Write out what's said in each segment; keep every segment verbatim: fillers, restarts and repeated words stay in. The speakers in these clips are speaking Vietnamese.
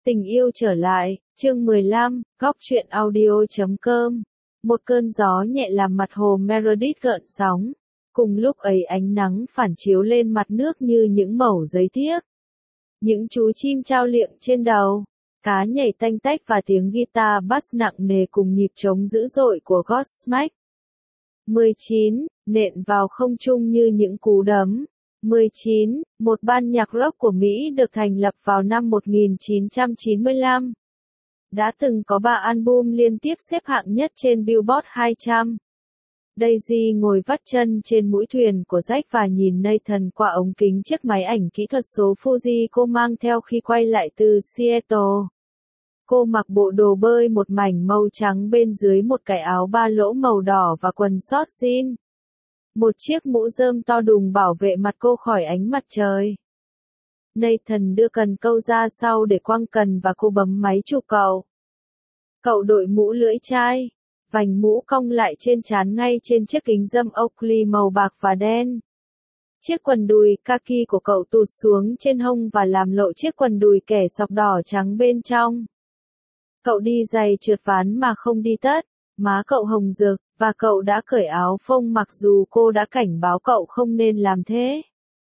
Tình yêu trở lại, chương mười lăm, góc truyện audio chấm com. Một cơn gió nhẹ làm mặt hồ Meredith gợn sóng. Cùng lúc ấy ánh nắng phản chiếu lên mặt nước như những mẩu giấy thiếc. Những chú chim trao liệng trên đầu, cá nhảy tanh tách và tiếng guitar bass nặng nề cùng nhịp trống dữ dội của Godsmack. mười chín, nện vào không trung như những cú đấm. mười chín, một ban nhạc rock của Mỹ được thành lập vào năm một nghìn chín trăm chín mươi lăm. Đã từng có ba album liên tiếp xếp hạng nhất trên Billboard hai trăm. Daisy ngồi vắt chân trên mũi thuyền của Jack và nhìn Nathan qua ống kính chiếc máy ảnh kỹ thuật số Fuji cô mang theo khi quay lại từ Seattle. Cô mặc bộ đồ bơi một mảnh màu trắng bên dưới một cái áo ba lỗ màu đỏ và quần short jean. Một chiếc mũ rơm to đùng bảo vệ mặt cô khỏi ánh mặt trời. Nathan đưa cần câu ra sau để quăng cần và cô bấm máy chụp cậu. Cậu đội mũ lưỡi chai, vành mũ cong lại trên trán ngay trên chiếc kính râm Oakley màu bạc và đen. Chiếc quần đùi kaki của cậu tụt xuống trên hông và làm lộ chiếc quần đùi kẻ sọc đỏ trắng bên trong. Cậu đi giày trượt ván mà không đi tất, má cậu hồng rực, và cậu đã cởi áo phông mặc dù cô đã cảnh báo cậu không nên làm thế.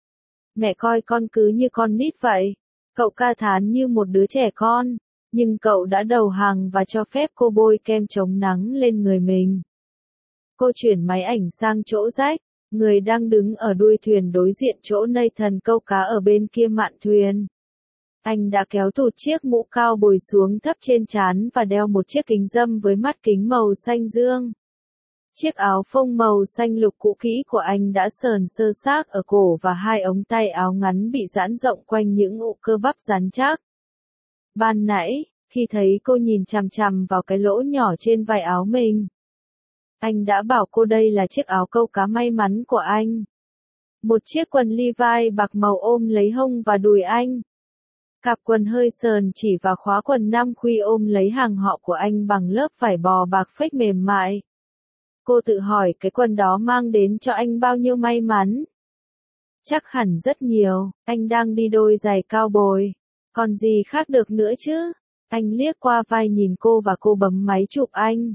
Mẹ coi con cứ như con nít vậy, cậu ca thán như một đứa trẻ con, nhưng cậu đã đầu hàng và cho phép cô bôi kem chống nắng lên người mình. Cô chuyển máy ảnh sang chỗ Jack, người đang đứng ở đuôi thuyền đối diện chỗ Nathan câu cá ở bên kia mạn thuyền. Anh đã kéo tụt chiếc mũ cao bồi xuống thấp trên trán và đeo một chiếc kính râm với mắt kính màu xanh dương. Chiếc áo phông màu xanh lục cũ kỹ của anh đã sờn sơ xác ở cổ và hai ống tay áo ngắn bị giãn rộng quanh những ụ cơ bắp rắn chắc. Ban nãy, khi thấy cô nhìn chằm chằm vào cái lỗ nhỏ trên vai áo mình, anh đã bảo cô đây là chiếc áo câu cá may mắn của anh. Một chiếc quần Levi bạc màu ôm lấy hông và đùi anh. Cặp quần hơi sờn chỉ và khóa quần nam khuy ôm lấy hàng họ của anh bằng lớp vải bò bạc phết mềm mại. Cô tự hỏi cái quần đó mang đến cho anh bao nhiêu may mắn. Chắc hẳn rất nhiều, anh đang đi đôi giày cao bồi. Còn gì khác được nữa chứ? Anh liếc qua vai nhìn cô và cô bấm máy chụp anh.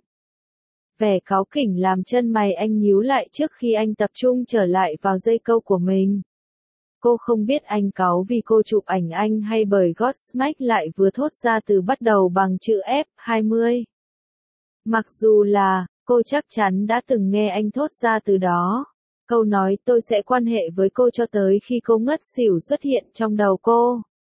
Vẻ cáu kỉnh làm chân mày anh nhíu lại trước khi anh tập trung trở lại vào dây câu của mình. Cô không biết anh cáu vì cô chụp ảnh anh hay bởi Godsmack lại vừa thốt ra từ bắt đầu bằng chữ F hai mươi. Mặc dù là, cô chắc chắn đã từng nghe anh thốt ra từ đó. Câu nói tôi sẽ quan hệ với cô cho tới khi cô ngất xỉu xuất hiện trong đầu cô.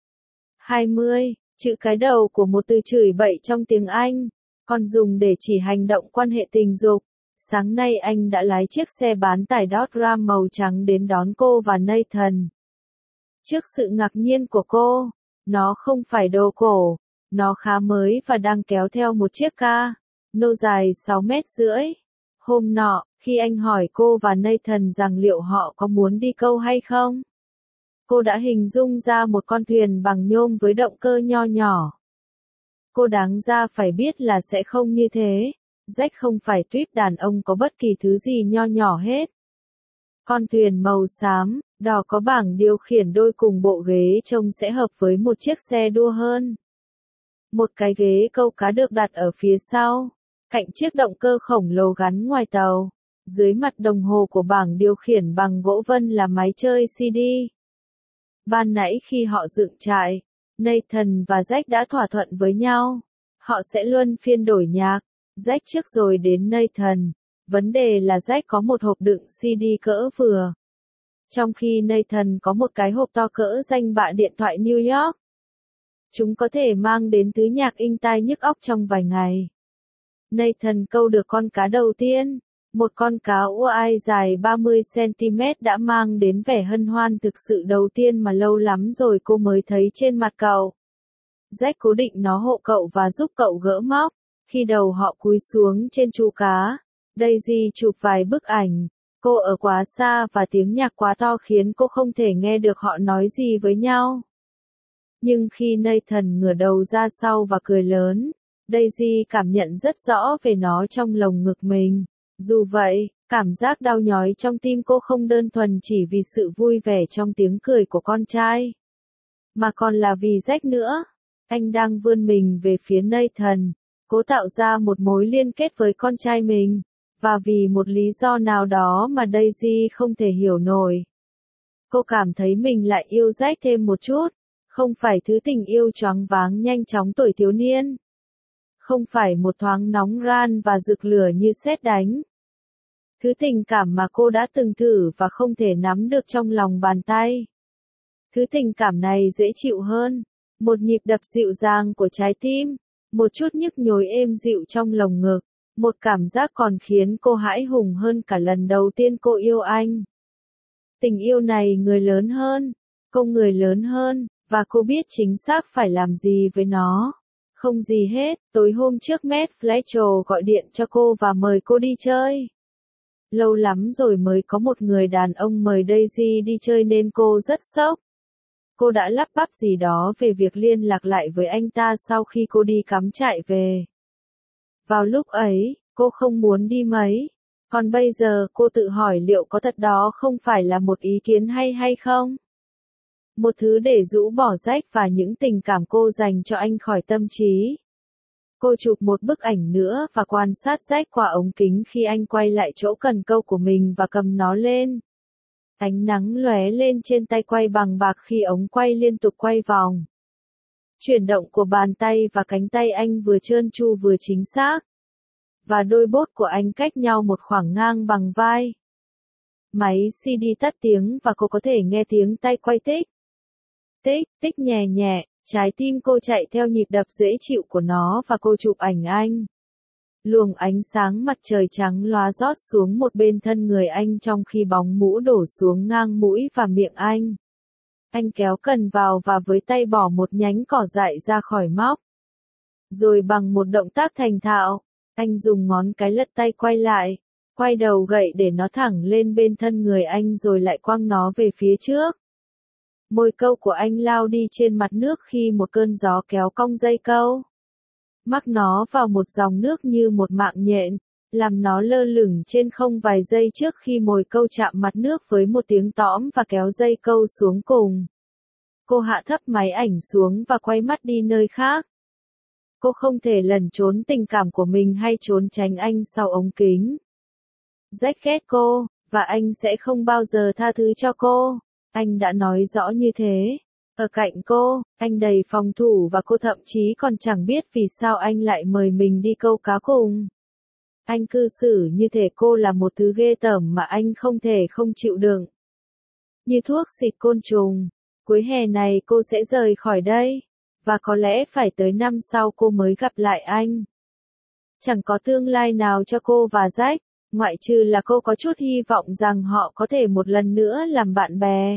hai mươi, chữ cái đầu của một từ chửi bậy trong tiếng Anh, còn dùng để chỉ hành động quan hệ tình dục. Sáng nay anh đã lái chiếc xe bán tải Dodge Ram màu trắng đến đón cô và Nathan. Trước sự ngạc nhiên của cô, nó không phải đồ cổ, nó khá mới và đang kéo theo một chiếc ca nô dài sáu mét rưỡi. Hôm nọ, khi anh hỏi cô và Nathan rằng liệu họ có muốn đi câu hay không, cô đã hình dung ra một con thuyền bằng nhôm với động cơ nho nhỏ. Cô đáng ra phải biết là sẽ không như thế. Jack không phải tuýp đàn ông có bất kỳ thứ gì nho nhỏ hết. Con thuyền màu xám, đỏ có bảng điều khiển đôi cùng bộ ghế trông sẽ hợp với một chiếc xe đua hơn. Một cái ghế câu cá được đặt ở phía sau, cạnh chiếc động cơ khổng lồ gắn ngoài tàu. Dưới mặt đồng hồ của bảng điều khiển bằng gỗ vân là máy chơi xê đê. Ban nãy khi họ dựng trại, Nathan và Jack đã thỏa thuận với nhau. Họ sẽ luân phiên đổi nhạc. Jack trước rồi đến Nathan. Vấn đề là Jack có một hộp đựng xê đê cỡ vừa, trong khi Nathan có một cái hộp to cỡ danh bạ điện thoại New York. Chúng có thể mang đến thứ nhạc inh tai nhức óc trong vài ngày. Nathan câu được con cá đầu tiên, một con cá uai dài ba mươi xăng-ti-mét đã mang đến vẻ hân hoan thực sự đầu tiên mà lâu lắm rồi cô mới thấy trên mặt cậu. Jack cố định nó hộ cậu và giúp cậu gỡ móc. Khi đầu họ cúi xuống trên chu cá, Daisy chụp vài bức ảnh. Cô ở quá xa và tiếng nhạc quá to khiến cô không thể nghe được họ nói gì với nhau. Nhưng khi Nathan ngửa đầu ra sau và cười lớn, Daisy cảm nhận rất rõ về nó trong lồng ngực mình. Dù vậy, cảm giác đau nhói trong tim cô không đơn thuần chỉ vì sự vui vẻ trong tiếng cười của con trai, mà còn là vì Jack nữa. Anh đang vươn mình về phía Nathan, cố tạo ra một mối liên kết với con trai mình, và vì một lý do nào đó mà Daisy không thể hiểu nổi. Cô cảm thấy mình lại yêu Jack thêm một chút, không phải thứ tình yêu choáng váng nhanh chóng tuổi thiếu niên. Không phải một thoáng nóng ran và rực lửa như sét đánh. Thứ tình cảm mà cô đã từng thử và không thể nắm được trong lòng bàn tay. Thứ tình cảm này dễ chịu hơn, một nhịp đập dịu dàng của trái tim, một chút nhức nhối êm dịu trong lồng ngực, một cảm giác còn khiến cô hãi hùng hơn cả lần đầu tiên cô yêu anh. Tình yêu này người lớn hơn, cô người lớn hơn, và cô biết chính xác phải làm gì với nó. Không gì hết, tối hôm trước Matt Fletcher gọi điện cho cô và mời cô đi chơi. Lâu lắm rồi mới có một người đàn ông mời Daisy đi chơi nên cô rất sốc. Cô đã lắp bắp gì đó về việc liên lạc lại với anh ta sau khi cô đi cắm trại về. Vào lúc ấy, cô không muốn đi mấy. Còn bây giờ cô tự hỏi liệu có thật đó không phải là một ý kiến hay hay không? Một thứ để rũ bỏ Jack và những tình cảm cô dành cho anh khỏi tâm trí. Cô chụp một bức ảnh nữa và quan sát Jack qua ống kính khi anh quay lại chỗ cần câu của mình và cầm nó lên. Ánh nắng lóe lên trên tay quay bằng bạc khi ống quay liên tục quay vòng. Chuyển động của bàn tay và cánh tay anh vừa trơn tru vừa chính xác. Và đôi bốt của anh cách nhau một khoảng ngang bằng vai. Máy xê đê tắt tiếng và cô có thể nghe tiếng tay quay tích. Tích, tích nhẹ nhẹ, trái tim cô chạy theo nhịp đập dễ chịu của nó và cô chụp ảnh anh. Luồng ánh sáng mặt trời trắng lóa rót xuống một bên thân người anh trong khi bóng mũ đổ xuống ngang mũi và miệng anh. Anh kéo cần vào và với tay bỏ một nhánh cỏ dại ra khỏi móc. Rồi bằng một động tác thành thạo, anh dùng ngón cái lật tay quay lại, quay đầu gậy để nó thẳng lên bên thân người anh rồi lại quăng nó về phía trước. Mồi câu của anh lao đi trên mặt nước khi một cơn gió kéo cong dây câu. Mắc nó vào một dòng nước như một mạng nhện, làm nó lơ lửng trên không vài giây trước khi mồi câu chạm mặt nước với một tiếng tõm và kéo dây câu xuống cùng. Cô hạ thấp máy ảnh xuống và quay mắt đi nơi khác. Cô không thể lẩn trốn tình cảm của mình hay trốn tránh anh sau ống kính. Jack ghét cô, và anh sẽ không bao giờ tha thứ cho cô. Anh đã nói rõ như thế. Ở cạnh cô, anh đầy phòng thủ và cô thậm chí còn chẳng biết vì sao anh lại mời mình đi câu cá cùng. Anh cư xử như thể cô là một thứ ghê tởm mà anh không thể không chịu đựng. Như thuốc xịt côn trùng, cuối hè này cô sẽ rời khỏi đây, và có lẽ phải tới năm sau cô mới gặp lại anh. Chẳng có tương lai nào cho cô và Jack, ngoại trừ là cô có chút hy vọng rằng họ có thể một lần nữa làm bạn bè.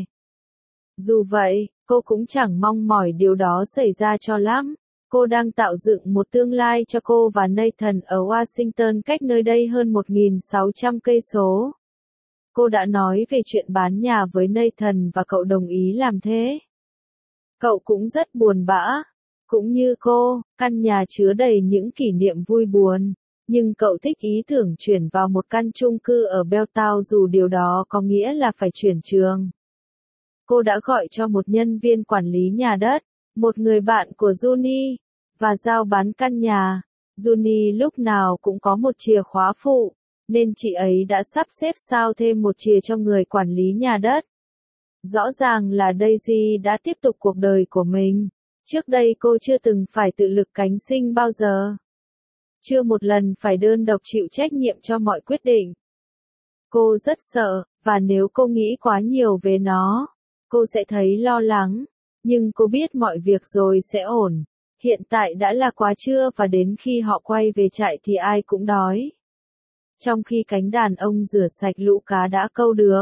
Dù vậy, cô cũng chẳng mong mỏi điều đó xảy ra cho lắm. Cô đang tạo dựng một tương lai cho cô và Nathan ở Washington cách nơi đây hơn một nghìn sáu trăm cây số. Cô đã nói về chuyện bán nhà với Nathan và cậu đồng ý làm thế. Cậu cũng rất buồn bã. Cũng như cô, căn nhà chứa đầy những kỷ niệm vui buồn. Nhưng cậu thích ý tưởng chuyển vào một căn chung cư ở Belltown dù điều đó có nghĩa là phải chuyển trường. Cô đã gọi cho một nhân viên quản lý nhà đất, một người bạn của Juni, và giao bán căn nhà. Juni lúc nào cũng có một chìa khóa phụ, nên chị ấy đã sắp xếp sao thêm một chìa cho người quản lý nhà đất. Rõ ràng là Daisy đã tiếp tục cuộc đời của mình. Trước đây cô chưa từng phải tự lực cánh sinh bao giờ. Chưa một lần phải đơn độc chịu trách nhiệm cho mọi quyết định. Cô rất sợ, và nếu cô nghĩ quá nhiều về nó, cô sẽ thấy lo lắng. Nhưng cô biết mọi việc rồi sẽ ổn. Hiện tại đã là quá trưa và đến khi họ quay về trại thì ai cũng đói. Trong khi cánh đàn ông rửa sạch lũ cá đã câu được.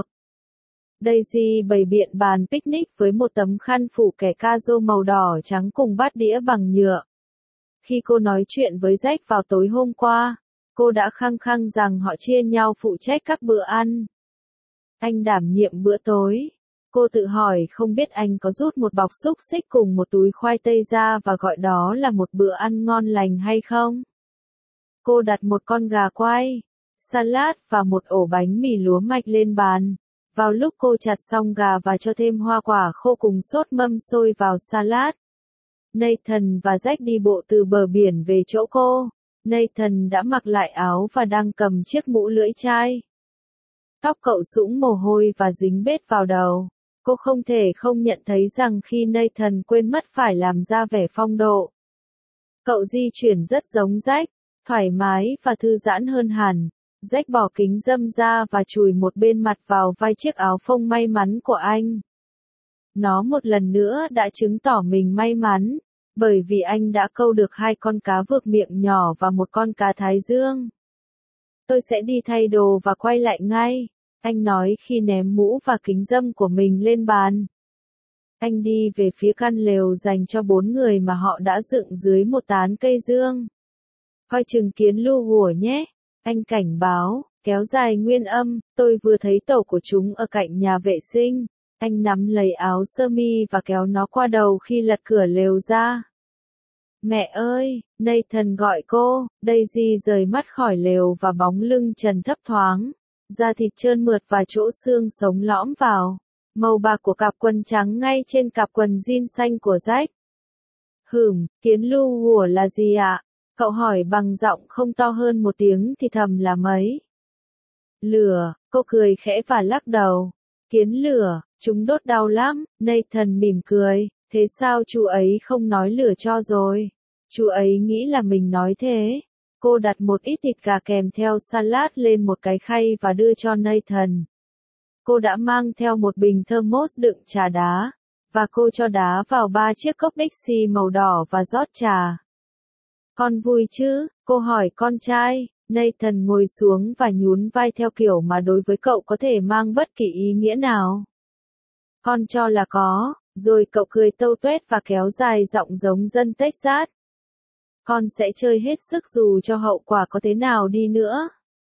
Daisy bày biện bàn picnic với một tấm khăn phủ kẻ cazo màu đỏ trắng cùng bát đĩa bằng nhựa. Khi cô nói chuyện với Jack vào tối hôm qua, cô đã khăng khăng rằng họ chia nhau phụ trách các bữa ăn. Anh đảm nhiệm bữa tối. Cô tự hỏi không biết anh có rút một bọc xúc xích cùng một túi khoai tây ra và gọi đó là một bữa ăn ngon lành hay không. Cô đặt một con gà quay, salad và một ổ bánh mì lúa mạch lên bàn. Vào lúc cô chặt xong gà và cho thêm hoa quả khô cùng sốt mâm xôi vào salad. Nathan và Jack đi bộ từ bờ biển về chỗ cô. Nathan đã mặc lại áo và đang cầm chiếc mũ lưỡi chai. Tóc cậu sũng mồ hôi và dính bết vào đầu. Cô không thể không nhận thấy rằng khi Nathan quên mất phải làm ra vẻ phong độ. Cậu di chuyển rất giống Jack, thoải mái và thư giãn hơn hẳn. Jack bỏ kính râm ra và chùi một bên mặt vào vai chiếc áo phông may mắn của anh. Nó một lần nữa đã chứng tỏ mình may mắn, bởi vì anh đã câu được hai con cá vược miệng nhỏ và một con cá thái dương. Tôi sẽ đi thay đồ và quay lại ngay, anh nói khi ném mũ và kính râm của mình lên bàn. Anh đi về phía căn lều dành cho bốn người mà họ đã dựng dưới một tán cây dương. Coi chừng kiến lu hùa nhé, anh cảnh báo, kéo dài nguyên âm, tôi vừa thấy tổ của chúng ở cạnh nhà vệ sinh. Anh nắm lấy áo sơ mi và kéo nó qua đầu khi lật cửa lều ra. Mẹ ơi, Nathan gọi cô. Daisy rời mắt khỏi lều và bóng lưng trần thấp thoáng. Da thịt trơn mượt và chỗ xương sống lõm vào. Màu bạc của cặp quần trắng ngay trên cặp quần jean xanh của Jack. Hửm, kiến lu hùa là gì ạ? Cậu hỏi bằng giọng không to hơn một tiếng thì thầm là mấy. Lửa, cô cười khẽ và lắc đầu. Kiến lửa, chúng đốt đau lắm. Nathan mỉm cười, thế sao chú ấy không nói lửa cho rồi? Chú ấy nghĩ là mình nói thế. Cô đặt một ít thịt gà kèm theo salad lên một cái khay và đưa cho Nathan. Cô đã mang theo một bình thermos đựng trà đá, và cô cho đá vào ba chiếc cốc Dixie màu đỏ và rót trà. Con vui chứ? Cô hỏi con trai. Nathan ngồi xuống và nhún vai theo kiểu mà đối với cậu có thể mang bất kỳ ý nghĩa nào. Con cho là có, rồi cậu cười tâu tuét và kéo dài giọng giống dân Texas. Con sẽ chơi hết sức dù cho hậu quả có thế nào đi nữa.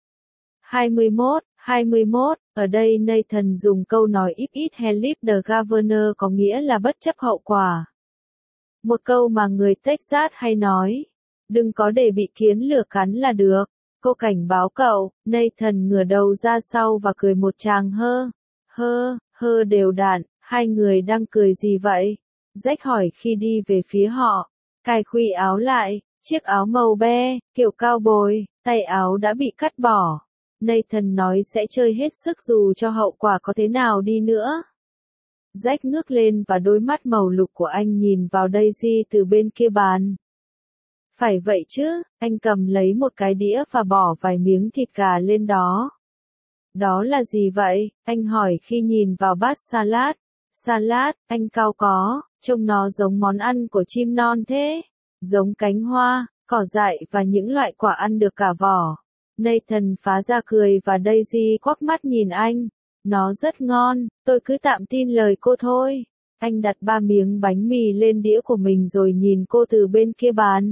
hai mươi mốt, hai mươi mốt, ở đây Nathan dùng câu nói if it had lived the governor có nghĩa là bất chấp hậu quả. Một câu mà người Texas hay nói. Đừng có để bị kiến lửa cắn là được. Cô cảnh báo cậu. Nathan ngửa đầu ra sau và cười một tràng hơ. Hơ, hơ đều đặn. Hai người đang cười gì vậy? Jack hỏi khi đi về phía họ. Cài khuy áo lại. Chiếc áo màu be, kiểu cao bồi, tay áo đã bị cắt bỏ. Nathan nói sẽ chơi hết sức dù cho hậu quả có thế nào đi nữa. Jack ngước lên và đôi mắt màu lục của anh nhìn vào Daisy từ bên kia bàn. Phải vậy chứ, anh cầm lấy một cái đĩa và bỏ vài miếng thịt gà lên đó. Đó là gì vậy? Anh hỏi khi nhìn vào bát salad. Salad, anh cau có, trông nó giống món ăn của chim non thế. Giống cánh hoa, cỏ dại và những loại quả ăn được cả vỏ. Nathan phá ra cười và Daisy quắc mắt nhìn anh. Nó rất ngon, tôi cứ tạm tin lời cô thôi. Anh đặt ba miếng bánh mì lên đĩa của mình rồi nhìn cô từ bên kia bàn.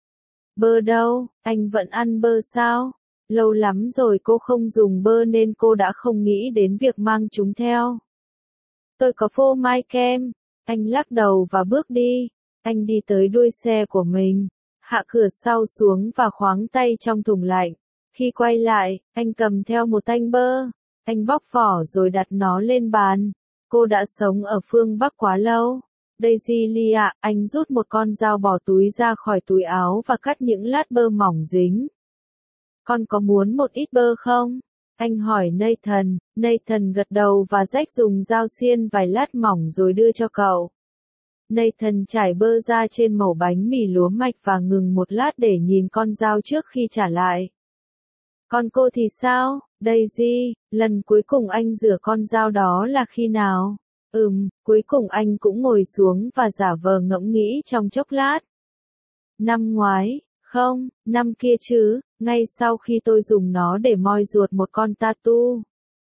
Bơ đâu, anh vẫn ăn bơ sao? Lâu lắm rồi cô không dùng bơ nên cô đã không nghĩ đến việc mang chúng theo. Tôi có phô mai kem. Anh lắc đầu và bước đi. Anh đi tới đuôi xe của mình, hạ cửa sau xuống và khoáng tay trong thùng lạnh. Khi quay lại, anh cầm theo một tanh bơ. Anh bóc vỏ rồi đặt nó lên bàn. Cô đã sống ở phương Bắc quá lâu. Daisy Lia, anh rút một con dao bỏ túi ra khỏi túi áo và cắt những lát bơ mỏng dính. Con có muốn một ít bơ không? Anh hỏi Nathan. Nathan gật đầu và Jack dùng dao xiên vài lát mỏng rồi đưa cho cậu. Nathan trải bơ ra trên mẩu bánh mì lúa mạch và ngừng một lát để nhìn con dao trước khi trả lại. Còn cô thì sao, Daisy? Lần cuối cùng anh rửa con dao đó là khi nào? Ừm, cuối cùng anh cũng ngồi xuống và giả vờ ngẫm nghĩ trong chốc lát. Năm ngoái, không, năm kia chứ, ngay sau khi tôi dùng nó để moi ruột một con tatu.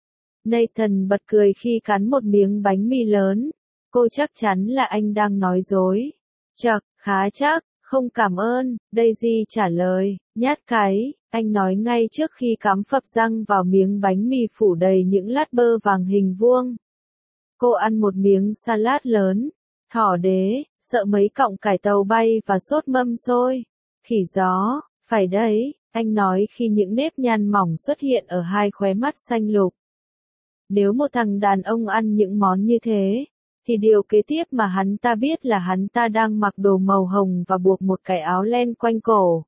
Nathan bật cười khi cắn một miếng bánh mì lớn. Cô chắc chắn là anh đang nói dối. Chậc, khá chắc, không cảm ơn, Daisy trả lời, nhát cái, anh nói ngay trước khi cắm phập răng vào miếng bánh mì phủ đầy những lát bơ vàng hình vuông. Cô ăn một miếng salad lớn, thỏ đế, sợ mấy cọng cải tàu bay và sốt mâm xôi. Khỉ gió, phải đấy, anh nói khi những nếp nhăn mỏng xuất hiện ở hai khóe mắt xanh lục. Nếu một thằng đàn ông ăn những món như thế, thì điều kế tiếp mà hắn ta biết là hắn ta đang mặc đồ màu hồng và buộc một cái áo len quanh cổ.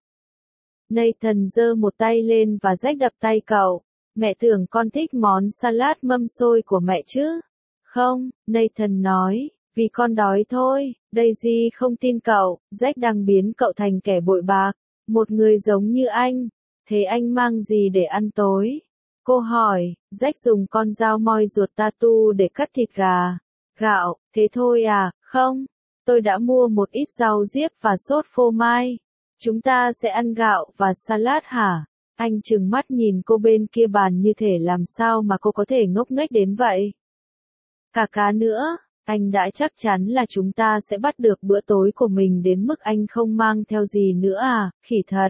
Nathan giơ một tay lên và Jack đập tay cậu. Mẹ tưởng con thích món salad mâm xôi của mẹ chứ? Không, Nathan nói, vì con đói thôi. Daisy không tin cậu, Jack đang biến cậu thành kẻ bội bạc, một người giống như anh. Thế anh mang gì để ăn tối? Cô hỏi. Jack dùng con dao moi ruột tatu để cắt thịt gà. Gạo, thế thôi à? Không, tôi đã mua một ít rau diếp và sốt phô mai. Chúng ta sẽ ăn gạo và salad hả? Anh trừng mắt nhìn cô bên kia bàn như thể làm sao mà cô có thể ngốc nghếch đến vậy. Cả cá nữa, anh đã chắc chắn là chúng ta sẽ bắt được bữa tối của mình đến mức anh không mang theo gì nữa à, khỉ thật.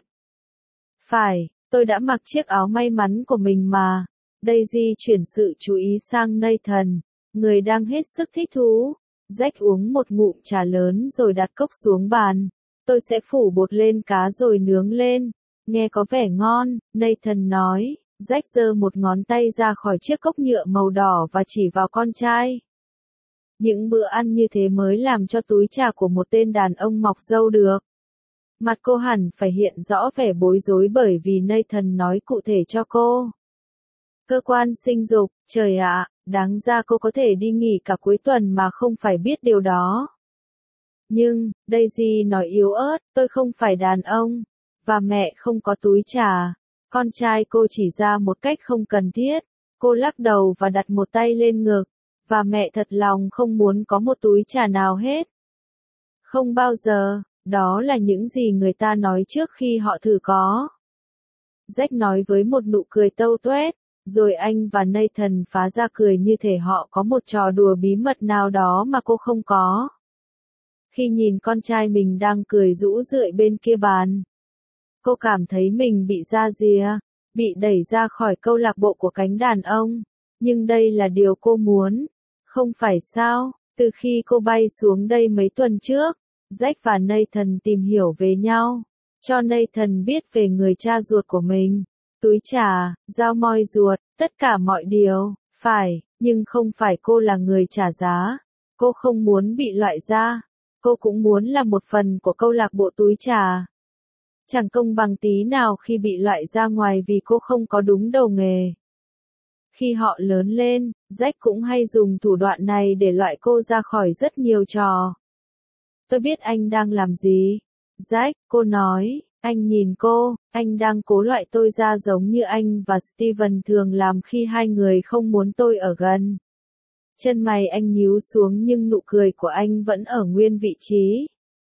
Phải, tôi đã mặc chiếc áo may mắn của mình mà. Daisy chuyển sự chú ý sang Nathan, người đang hết sức thích thú. Jack uống một ngụm trà lớn rồi đặt cốc xuống bàn. Tôi sẽ phủ bột lên cá rồi nướng lên. Nghe có vẻ ngon, Nathan nói. Jack giơ một ngón tay ra khỏi chiếc cốc nhựa màu đỏ và chỉ vào con trai. Những bữa ăn như thế mới làm cho túi trà của một tên đàn ông mọc râu được. Mặt cô hẳn phải hiện rõ vẻ bối rối bởi vì Nathan nói cụ thể cho cô. Cơ quan sinh dục, trời ạ, đáng ra cô có thể đi nghỉ cả cuối tuần mà không phải biết điều đó. Nhưng, Daisy nói yếu ớt, tôi không phải đàn ông, và mẹ không có túi trà. Con trai cô chỉ ra một cách không cần thiết. Cô lắc đầu và đặt một tay lên ngực, và mẹ thật lòng không muốn có một túi trà nào hết. Không bao giờ, đó là những gì người ta nói trước khi họ thử có. Jack nói với một nụ cười tâu tuét, rồi anh và Nathan phá ra cười như thể họ có một trò đùa bí mật nào đó mà cô không có. Khi nhìn con trai mình đang cười rũ rượi bên kia bàn, cô cảm thấy mình bị ra rìa, bị đẩy ra khỏi câu lạc bộ của cánh đàn ông. Nhưng đây là điều cô muốn, không phải sao? Từ khi cô bay xuống đây mấy tuần trước, Jack và Nathan tìm hiểu về nhau, cho Nathan biết về người cha ruột của mình. Túi trà, dao moi ruột, tất cả mọi điều, phải, nhưng không phải cô là người trả giá. Cô không muốn bị loại ra. Cô cũng muốn là một phần của câu lạc bộ túi trà. Chẳng công bằng tí nào khi bị loại ra ngoài vì cô không có đúng đầu nghề. Khi họ lớn lên, Jack cũng hay dùng thủ đoạn này để loại cô ra khỏi rất nhiều trò. Tôi biết anh đang làm gì. Jack, cô nói, anh nhìn cô, anh đang cố loại tôi ra giống như anh và Steven thường làm khi hai người không muốn tôi ở gần. Chân mày anh nhíu xuống nhưng nụ cười của anh vẫn ở nguyên vị trí.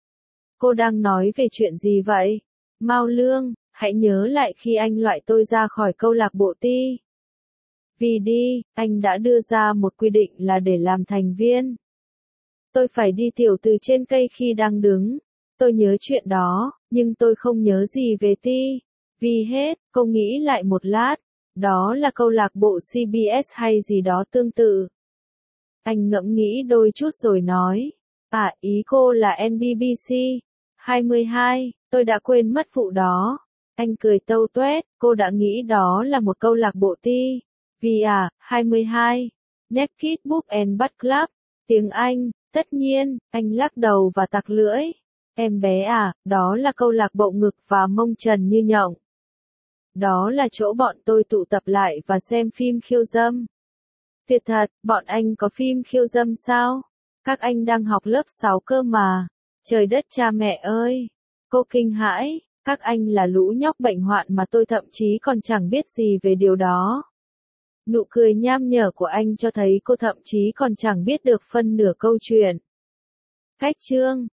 Cô đang nói về chuyện gì vậy? Mao Lương, hãy nhớ lại khi anh loại tôi ra khỏi câu lạc bộ ti. Vì đi, anh đã đưa ra một quy định là để làm thành viên. Tôi phải đi tiểu từ trên cây khi đang đứng. Tôi nhớ chuyện đó, nhưng tôi không nhớ gì về ti. Vì hết, cô nghĩ lại một lát. Đó là câu lạc bộ xê bê ét hay gì đó tương tự. Anh ngẫm nghĩ đôi chút rồi nói. À, ý cô là en bê bê xê. hai mươi hai, tôi đã quên mất vụ đó. Anh cười tâu tuét, cô đã nghĩ đó là một câu lạc bộ ti. Vì à, hai mươi hai. Naked Book and Butt Club. Tiếng Anh, tất nhiên, anh lắc đầu và tặc lưỡi. Em bé à, đó là câu lạc bộ ngực và mông trần như nhộng. Đó là chỗ bọn tôi tụ tập lại và xem phim khiêu dâm. Tuyệt thật, bọn anh có phim khiêu dâm sao? Các anh đang học lớp sáu cơ mà. Trời đất cha mẹ ơi! Cô kinh hãi, các anh là lũ nhóc bệnh hoạn mà tôi thậm chí còn chẳng biết gì về điều đó. Nụ cười nham nhở của anh cho thấy cô thậm chí còn chẳng biết được phân nửa câu chuyện. Cách chương